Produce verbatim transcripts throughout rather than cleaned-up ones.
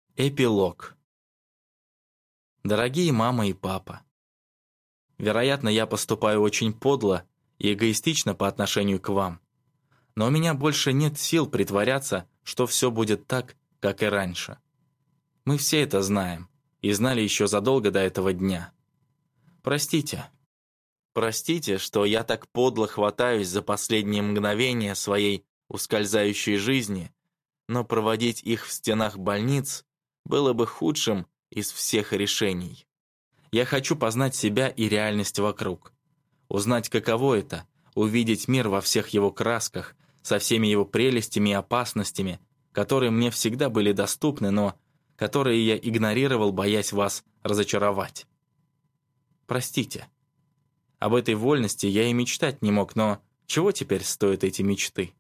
Эпилог. Дорогие мама и папа, вероятно, я поступаю очень подло и эгоистично по отношению к вам, но у меня больше нет сил притворяться, что все будет так, как и раньше. Мы все это знаем и знали еще задолго до этого дня. Простите. Простите, что я так подло хватаюсь за последние мгновения своей ускользающей жизни, но проводить их в стенах больниц было бы худшим из всех решений. Я хочу познать себя и реальность вокруг. Узнать, каково это — увидеть мир во всех его красках, со всеми его прелестями и опасностями, которые мне всегда были доступны, но которые я игнорировал, боясь вас разочаровать. Простите. Об этой вольности я и мечтать не мог, но чего теперь стоят эти мечты?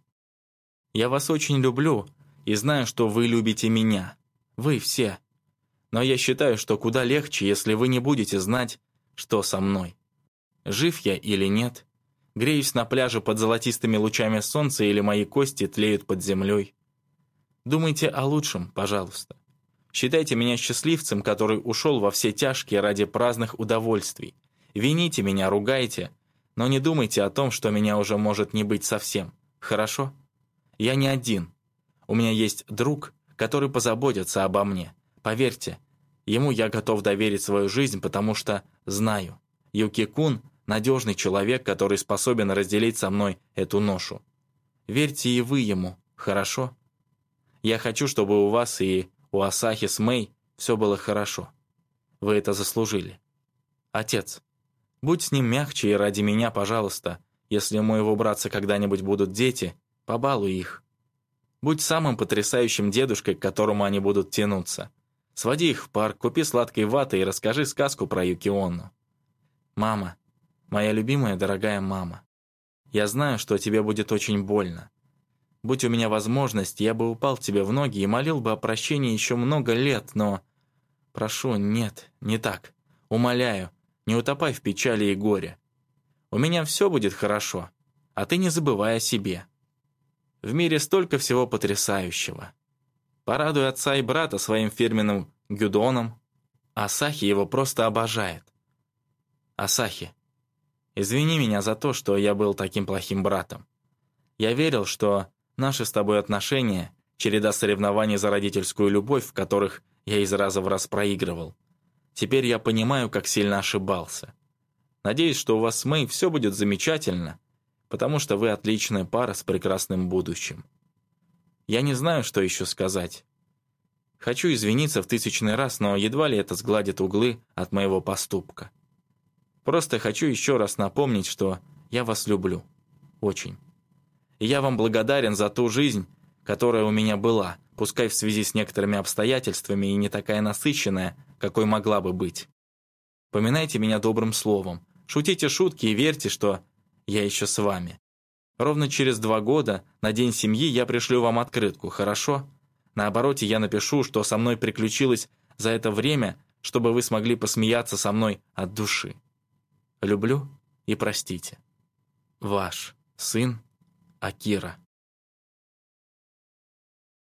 Я вас очень люблю и знаю, что вы любите меня. Вы все. Но я считаю, что куда легче, если вы не будете знать, что со мной. Жив я или нет? Греюсь на пляже под золотистыми лучами солнца или мои кости тлеют под землей? Думайте о лучшем, пожалуйста. Считайте меня счастливцем, который ушел во все тяжкие ради праздных удовольствий. Вините меня, ругайте, но не думайте о том, что меня уже может не быть совсем. Хорошо? Я не один. У меня есть друг, который позаботится обо мне. Поверьте, ему я готов доверить свою жизнь, потому что знаю, Юки-кун — надежный человек, который способен разделить со мной эту ношу. Верьте и вы ему, хорошо? Я хочу, чтобы у вас и у Асахи с Мэй все было хорошо. Вы это заслужили. Отец, будь с ним мягче и ради меня, пожалуйста, если у моего братца когда-нибудь будут дети, побалуй их. Будь самым потрясающим дедушкой, к которому они будут тянуться. Своди их в парк, купи сладкой ваты и расскажи сказку про Юки-ону. Мама, моя любимая дорогая мама, я знаю, что тебе будет очень больно. Будь у меня возможность, я бы упал тебе в ноги и молил бы о прощении еще много лет, но... Прошу, нет, не так. Умоляю, не утопай в печали и горе. У меня все будет хорошо, а ты не забывай о себе. В мире столько всего потрясающего. Порадуй отца и брата своим фирменным гюдоном. Асахи его просто обожает. Асахи, извини меня за то, что я был таким плохим братом. Я верил, что наши с тобой отношения — череда соревнований за родительскую любовь, в которых я из раза в раз проигрывал. Теперь я понимаю, как сильно ошибался. Надеюсь, что у вас с Мэй все будет замечательно, потому что вы отличная пара с прекрасным будущим. Я не знаю, что еще сказать. Хочу извиниться в тысячный раз, но едва ли это сгладит углы от моего поступка. Просто хочу еще раз напомнить, что я вас люблю. Очень. И я вам благодарен за ту жизнь, которая у меня была, пускай в связи с некоторыми обстоятельствами и не такая насыщенная, какой могла бы быть. Поминайте меня добрым словом, шутите шутки и верьте, что я еще с вами. Ровно через два года, на День семьи, я пришлю вам открытку, хорошо? На обороте я напишу, что со мной приключилось за это время, чтобы вы смогли посмеяться со мной от души. Люблю и простите. Ваш сын Акира.